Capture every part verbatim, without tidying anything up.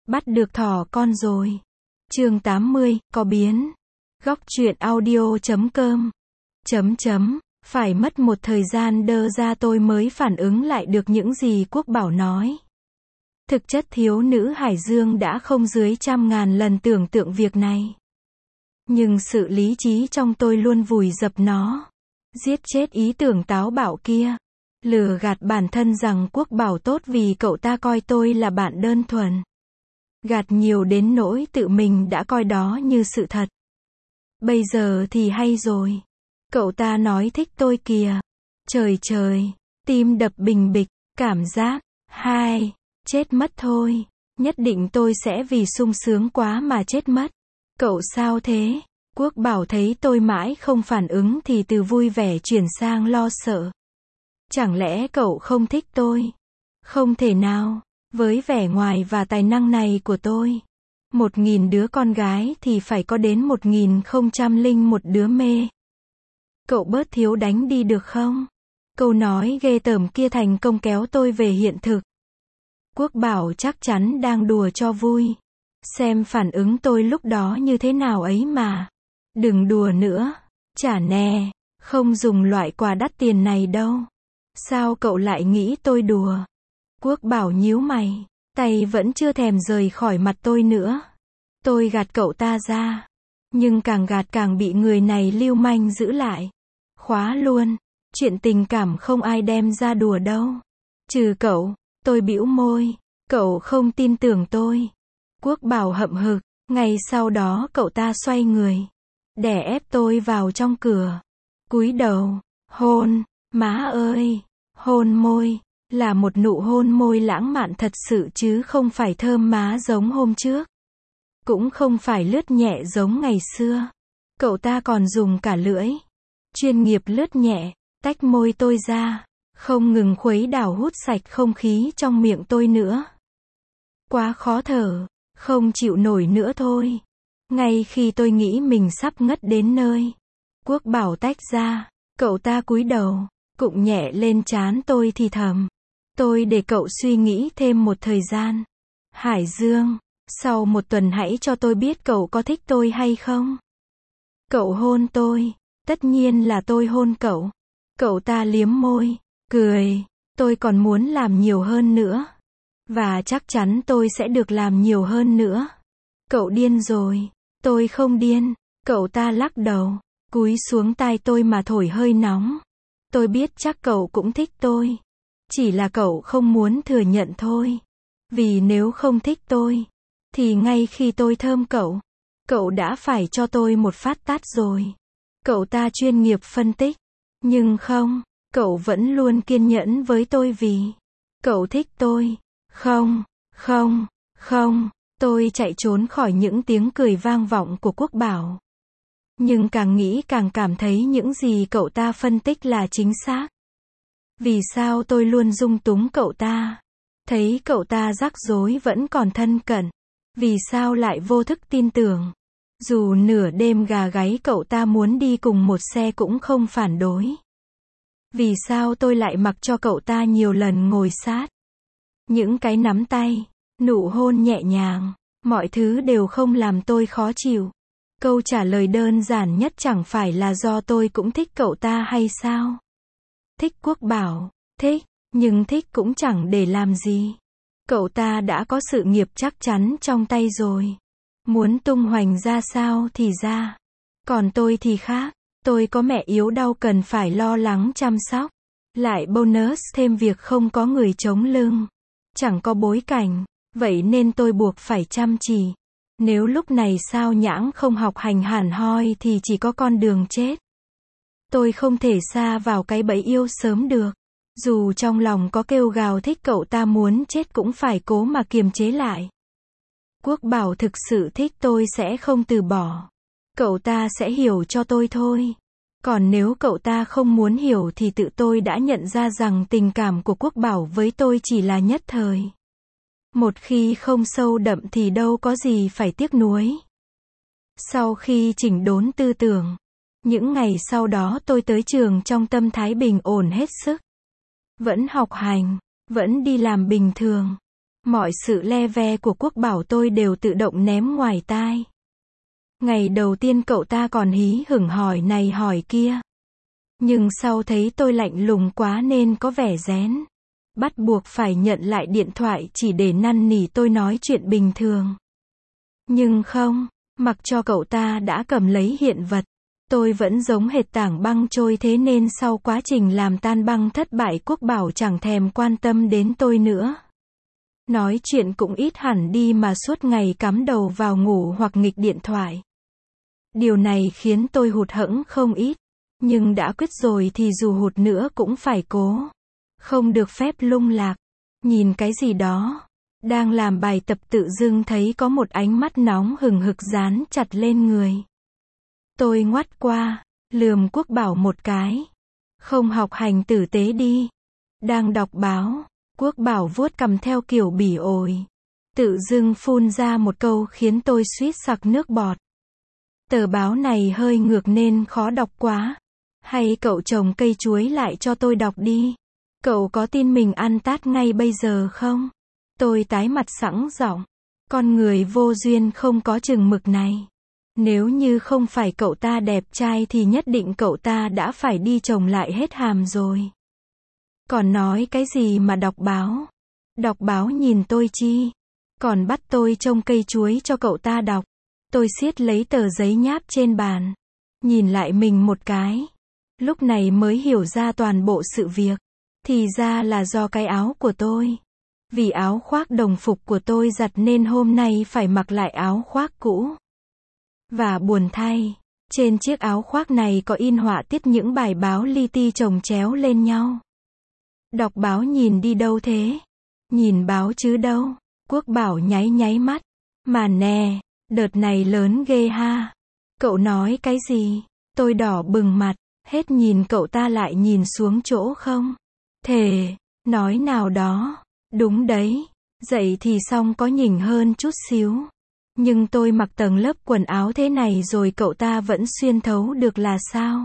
Bắt được thỏ con rồi. Chương tám mươi, có biến. Góc truyện audio chấm com. Chấm chấm. Phải mất một thời gian đơ ra tôi mới phản ứng lại được những gì Quốc Bảo nói. Thực chất thiếu nữ Hải Dương đã không dưới trăm ngàn lần tưởng tượng việc này. Nhưng sự lý trí trong tôi luôn vùi dập nó. Giết chết ý tưởng táo bạo kia. Lừa gạt bản thân rằng Quốc Bảo tốt vì cậu ta coi tôi là bạn đơn thuần. Gạt nhiều đến nỗi tự mình đã coi đó như sự thật. Bây giờ thì hay rồi. Cậu ta nói thích tôi kìa. Trời trời, tim đập bình bịch, cảm giác, hai, chết mất thôi. Nhất định tôi sẽ vì sung sướng quá mà chết mất. Cậu sao thế? Quốc Bảo thấy tôi mãi không phản ứng thì từ vui vẻ chuyển sang lo sợ. Chẳng lẽ cậu không thích tôi? Không thể nào, với vẻ ngoài và tài năng này của tôi. Một nghìn đứa con gái thì phải có đến một nghìn không trăm linh một đứa mê. Cậu bớt thiếu đánh đi được không? Câu nói ghê tởm kia thành công kéo tôi về hiện thực. Quốc Bảo chắc chắn đang đùa cho vui. Xem phản ứng tôi lúc đó như thế nào ấy mà. Đừng đùa nữa. Chả nè, không dùng loại quà đắt tiền này đâu. Sao cậu lại nghĩ tôi đùa? Quốc Bảo nhíu mày, tay vẫn chưa thèm rời khỏi mặt tôi nữa. Tôi gạt cậu ta ra. Nhưng càng gạt càng bị người này lưu manh giữ lại. Khóa luôn. Chuyện tình cảm không ai đem ra đùa đâu. Trừ cậu. Tôi bĩu môi. Cậu không tin tưởng tôi. Quốc Bảo hậm hực. Ngay sau đó cậu ta xoay người. Đè ép tôi vào trong cửa. Cúi đầu. Hôn. Má ơi. Hôn môi. Là một nụ hôn môi lãng mạn thật sự chứ không phải thơm má giống hôm trước. Cũng không phải lướt nhẹ giống ngày xưa. Cậu ta còn dùng cả lưỡi. Chuyên nghiệp lướt nhẹ. Tách môi tôi ra. Không ngừng khuấy đảo hút sạch không khí trong miệng tôi nữa. Quá khó thở. Không chịu nổi nữa thôi. Ngay khi tôi nghĩ mình sắp ngất đến nơi. Quốc Bảo tách ra. Cậu ta cúi đầu. Cụng nhẹ lên trán tôi thì thầm. Tôi để cậu suy nghĩ thêm một thời gian. Hải Dương, sau một tuần hãy cho tôi biết cậu có thích tôi hay không. Cậu hôn tôi. Tất nhiên là tôi hôn cậu. Cậu ta liếm môi. Cười. Tôi còn muốn làm nhiều hơn nữa. Và chắc chắn tôi sẽ được làm nhiều hơn nữa. Cậu điên rồi. Tôi không điên. Cậu ta lắc đầu. Cúi xuống tai tôi mà thổi hơi nóng. Tôi biết chắc cậu cũng thích tôi. Chỉ là cậu không muốn thừa nhận thôi. Vì nếu không thích tôi, thì ngay khi tôi thơm cậu, cậu đã phải cho tôi một phát tát rồi. Cậu ta chuyên nghiệp phân tích. Nhưng không, cậu vẫn luôn kiên nhẫn với tôi vì cậu thích tôi. Không, không, không. Tôi chạy trốn khỏi những tiếng cười vang vọng của Quốc Bảo. Nhưng càng nghĩ càng cảm thấy những gì cậu ta phân tích là chính xác. Vì sao tôi luôn dung túng cậu ta? Thấy cậu ta rắc rối vẫn còn thân cận. Vì sao lại vô thức tin tưởng? Dù nửa đêm gà gáy cậu ta muốn đi cùng một xe cũng không phản đối. Vì sao tôi lại mặc cho cậu ta nhiều lần ngồi sát? Những cái nắm tay, nụ hôn nhẹ nhàng, mọi thứ đều không làm tôi khó chịu. Câu trả lời đơn giản nhất chẳng phải là do tôi cũng thích cậu ta hay sao? Thích Quốc Bảo, thích, nhưng thích cũng chẳng để làm gì. Cậu ta đã có sự nghiệp chắc chắn trong tay rồi. Muốn tung hoành ra sao thì ra. Còn tôi thì khác. Tôi có mẹ yếu đau cần phải lo lắng chăm sóc. Lại bonus thêm việc không có người chống lưng. Chẳng có bối cảnh. Vậy nên tôi buộc phải chăm chỉ. Nếu lúc này sao nhãng không học hành hẳn hoi thì chỉ có con đường chết. Tôi không thể sa vào cái bẫy yêu sớm được. Dù trong lòng có kêu gào thích cậu ta muốn chết cũng phải cố mà kiềm chế lại. Quốc Bảo thực sự thích tôi sẽ không từ bỏ. Cậu ta sẽ hiểu cho tôi thôi. Còn nếu cậu ta không muốn hiểu thì tự tôi đã nhận ra rằng tình cảm của Quốc Bảo với tôi chỉ là nhất thời. Một khi không sâu đậm thì đâu có gì phải tiếc nuối. Sau khi chỉnh đốn tư tưởng, những ngày sau đó tôi tới trường trong tâm thái bình ổn hết sức. Vẫn học hành, vẫn đi làm bình thường. Mọi sự le ve của Quốc Bảo tôi đều tự động ném ngoài tai. Ngày đầu tiên cậu ta còn hí hửng hỏi này hỏi kia. Nhưng sau thấy tôi lạnh lùng quá nên có vẻ rén. Bắt buộc phải nhận lại điện thoại chỉ để năn nỉ tôi nói chuyện bình thường. Nhưng không, mặc cho cậu ta đã cầm lấy hiện vật, tôi vẫn giống hệt tảng băng trôi, thế nên sau quá trình làm tan băng thất bại, Quốc Bảo chẳng thèm quan tâm đến tôi nữa. Nói chuyện cũng ít hẳn đi mà suốt ngày cắm đầu vào ngủ hoặc nghịch điện thoại. Điều này khiến tôi hụt hẫng không ít. Nhưng đã quyết rồi thì dù hụt nữa cũng phải cố. Không được phép lung lạc. Nhìn cái gì đó. Đang làm bài tập tự dưng thấy có một ánh mắt nóng hừng hực dán chặt lên người. Tôi ngoắt qua, lườm Quốc Bảo một cái. Không học hành tử tế đi. Đang đọc báo, Quốc Bảo vuốt cằm theo kiểu bỉ ổi. Tự dưng phun ra một câu khiến tôi suýt sặc nước bọt. Tờ báo này hơi ngược nên khó đọc quá. Hay cậu trồng cây chuối lại cho tôi đọc đi. Cậu có tin mình ăn tát ngay bây giờ không? Tôi tái mặt sẵn giọng. Con người vô duyên không có chừng mực này. Nếu như không phải cậu ta đẹp trai thì nhất định cậu ta đã phải đi trồng lại hết hàm rồi. Còn nói cái gì mà đọc báo? Đọc báo nhìn tôi chi? Còn bắt tôi trông cây chuối cho cậu ta đọc. Tôi siết lấy tờ giấy nháp trên bàn. Nhìn lại mình một cái. Lúc này mới hiểu ra toàn bộ sự việc. Thì ra là do cái áo của tôi. Vì áo khoác đồng phục của tôi giặt nên hôm nay phải mặc lại áo khoác cũ. Và buồn thay, trên chiếc áo khoác này có in họa tiết những bài báo li ti chồng chéo lên nhau. Đọc báo nhìn đi đâu thế? Nhìn báo chứ đâu. Quốc Bảo nháy nháy mắt. Mà nè, đợt này lớn ghê ha. Cậu nói cái gì? Tôi đỏ bừng mặt, hết nhìn cậu ta lại nhìn xuống chỗ không. Thề, nói nào đó. Đúng đấy, dậy thì xong có nhỉnh hơn chút xíu. Nhưng tôi mặc tầng lớp quần áo thế này rồi cậu ta vẫn xuyên thấu được là sao?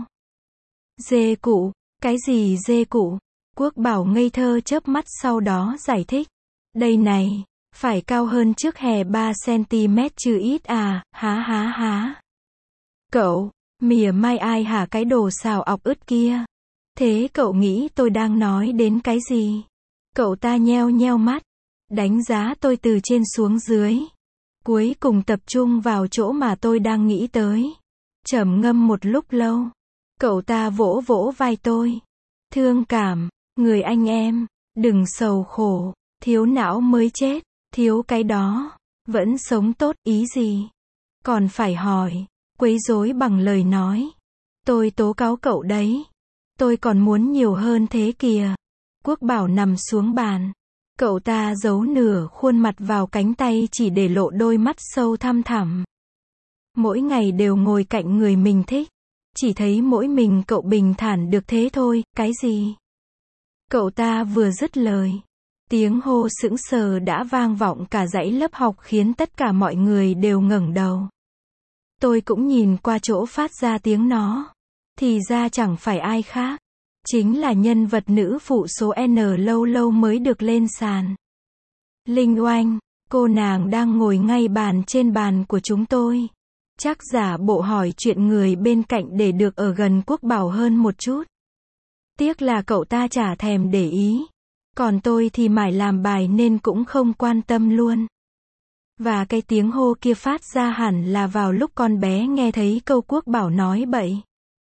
Dê cụ, cái gì dê cụ? Quốc Bảo ngây thơ chớp mắt sau đó giải thích. Đây này, phải cao hơn trước hè ba xăng-ti-mét chứ ít à, há há há. Cậu, mỉa mai ai hả cái đồ xào ọc ướt kia? Thế cậu nghĩ tôi đang nói đến cái gì? Cậu ta nheo nheo mắt, đánh giá tôi từ trên xuống dưới. Cuối cùng tập trung vào chỗ mà tôi đang nghĩ tới. Trầm ngâm một lúc lâu. Cậu ta vỗ vỗ vai tôi. Thương cảm, người anh em, đừng sầu khổ, thiếu não mới chết, thiếu cái đó, vẫn sống tốt ý gì? Còn phải hỏi, quấy rối bằng lời nói. Tôi tố cáo cậu đấy. Tôi còn muốn nhiều hơn thế kìa. Quốc Bảo nằm xuống bàn. Cậu ta giấu nửa khuôn mặt vào cánh tay chỉ để lộ đôi mắt sâu thăm thẳm. Mỗi ngày đều ngồi cạnh người mình thích. Chỉ thấy mỗi mình cậu bình thản được thế thôi, cái gì? Cậu ta vừa dứt lời. Tiếng hô sững sờ đã vang vọng cả dãy lớp học khiến tất cả mọi người đều ngẩng đầu. Tôi cũng nhìn qua chỗ phát ra tiếng nó. Thì ra chẳng phải ai khác. Chính là nhân vật nữ phụ số N lâu lâu mới được lên sàn. Linh Oanh, cô nàng đang ngồi ngay bàn trên bàn của chúng tôi. Chắc giả bộ hỏi chuyện người bên cạnh để được ở gần Quốc Bảo hơn một chút. Tiếc là cậu ta chả thèm để ý. Còn tôi thì mải làm bài nên cũng không quan tâm luôn. Và cái tiếng hô kia phát ra hẳn là vào lúc con bé nghe thấy câu Quốc Bảo nói bậy.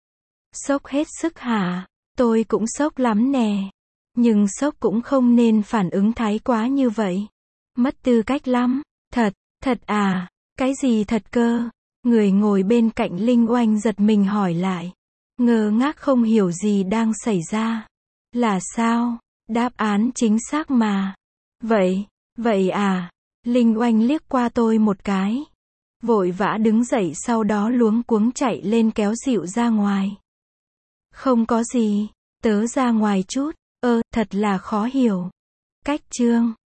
Sốc hết sức hả? Tôi cũng sốc lắm nè. Nhưng sốc cũng không nên phản ứng thái quá như vậy. Mất tư cách lắm. Thật, thật à? Cái gì thật cơ? Người ngồi bên cạnh Linh Oanh giật mình hỏi lại. Ngơ ngác không hiểu gì đang xảy ra. Là sao? Đáp án chính xác mà. Vậy, vậy à? Linh Oanh liếc qua tôi một cái. Vội vã đứng dậy sau đó luống cuống chạy lên kéo dịu ra ngoài. Không có gì, tớ ra ngoài chút, ơ, thật là khó hiểu. Cách chương